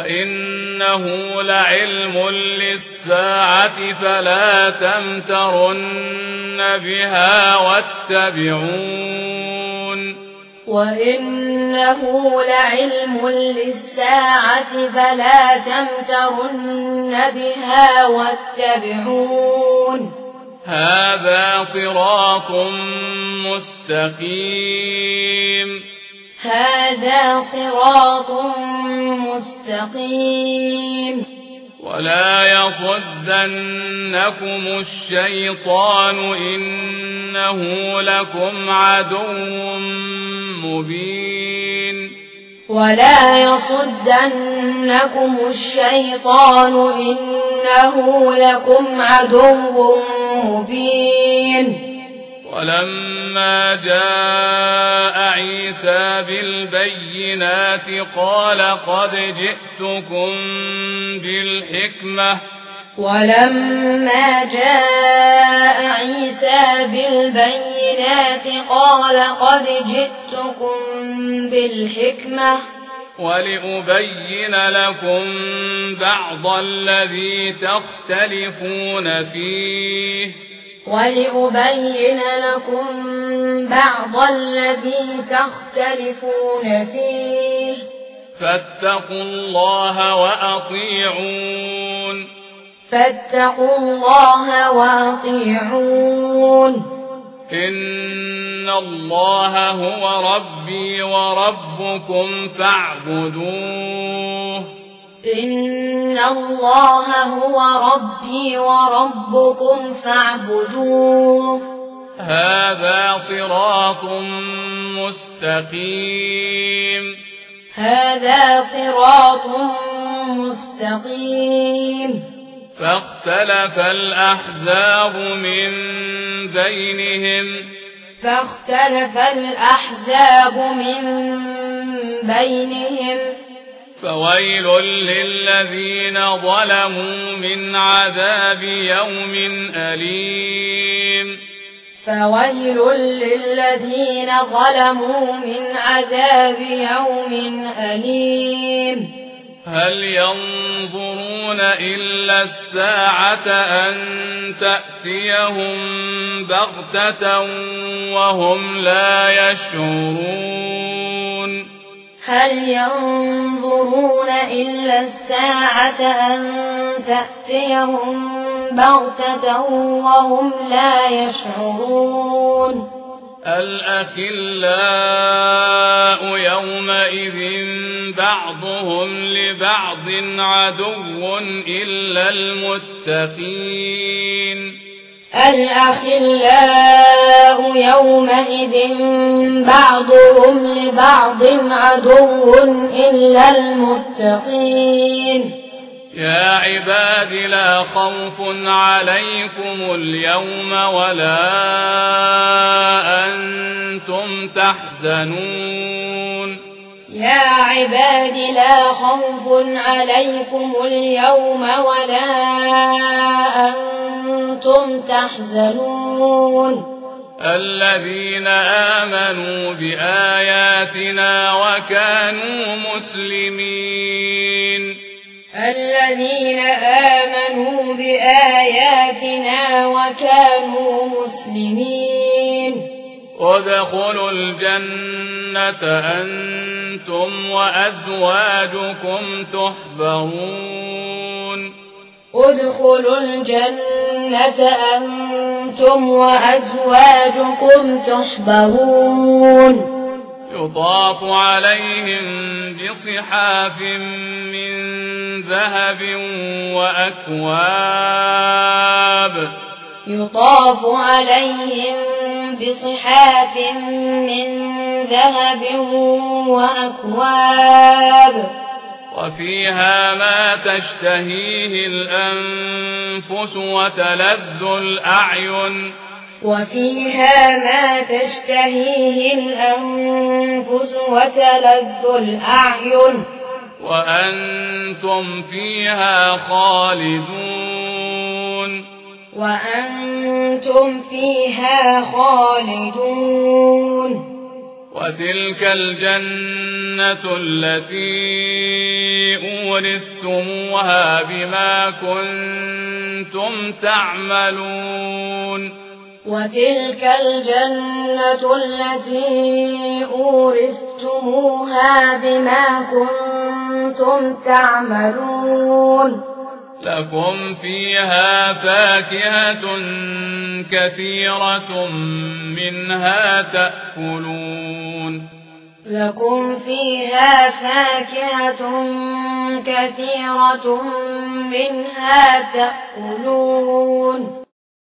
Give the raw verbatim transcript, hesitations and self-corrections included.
وإنه لعلم للساعة فلا تمترن بها واتبعون وإنه لعلم للساعة فلا تمترن بها واتبعون هذا صراط مستقيم هذا صراط مستقيم ولا يصدنكم الشيطان إنه لكم عدو مبين ولا يصدنكم الشيطان إنه لكم عدو مبين ولما جاء عيسى بالبينات قال قد جئتكم بالحكمة ولما جاء عيسى بالبينات قال قد جئتكم بالحكمة ولأبين لكم بعض الذي تختلفون فيه ولأبين لكم بعض الذي تختلفون فيه فاتقوا الله وأطيعون فاتقوا الله وأطيعون إن الله هو ربي وربكم فاعبدوه إن الله هو ربي وربكم فاعبدوه هذا صراط مستقيم هذا صراط مستقيم فاختلف الأحزاب من بينهم فاختلف الأحزاب من بينهم فويل للذين ظلموا من عذاب يوم أليم فويل للذين ظلموا من عذاب يوم أليم هل ينظرون إلا الساعة أن تأتيهم بغتة وهم لا يشعرون هل ينظرون إلا الساعة أن تأتيهم بغتة وهم لا يشعرون الأخلاء يومئذ بعضهم لبعض عدو إلا المتقين الأخلاء يومئذ بعضهم لبعض عدو إلا المتقين يا عباد لا خوف عليكم اليوم ولا أنتم تحزنون يا عباد لا خوف عليكم اليوم ولا أنتم تحزنون الذين آمنوا بآياتنا وكانوا مسلمين الذين آمنوا بآياتنا وكانوا مسلمين ادخلوا الجنة أنتم وأزواجكم تحبرون ادخلوا الجنة أنتم وأزواجكم تحبرون يطاف عليهم بصحاف من ذهب وأكواب يطاف عليهم بصحاف من ذهب وأكواب وفيها ما تشتهيه الأنفس وتلذ الأعين وفيها ما تشتهيه الأنفس وتلذ الأعين وأنتم فيها خالدون وأنتم فيها خالدون وتلك الجنة التي أورثتموها بما كنتم تعملون وتلك الجنة التي أورثتموها بما كنتم تعملون لكم فيها فاكهة كثيرة منها تأكلون لكم فيها فاكهة كثيرة منها تأكلون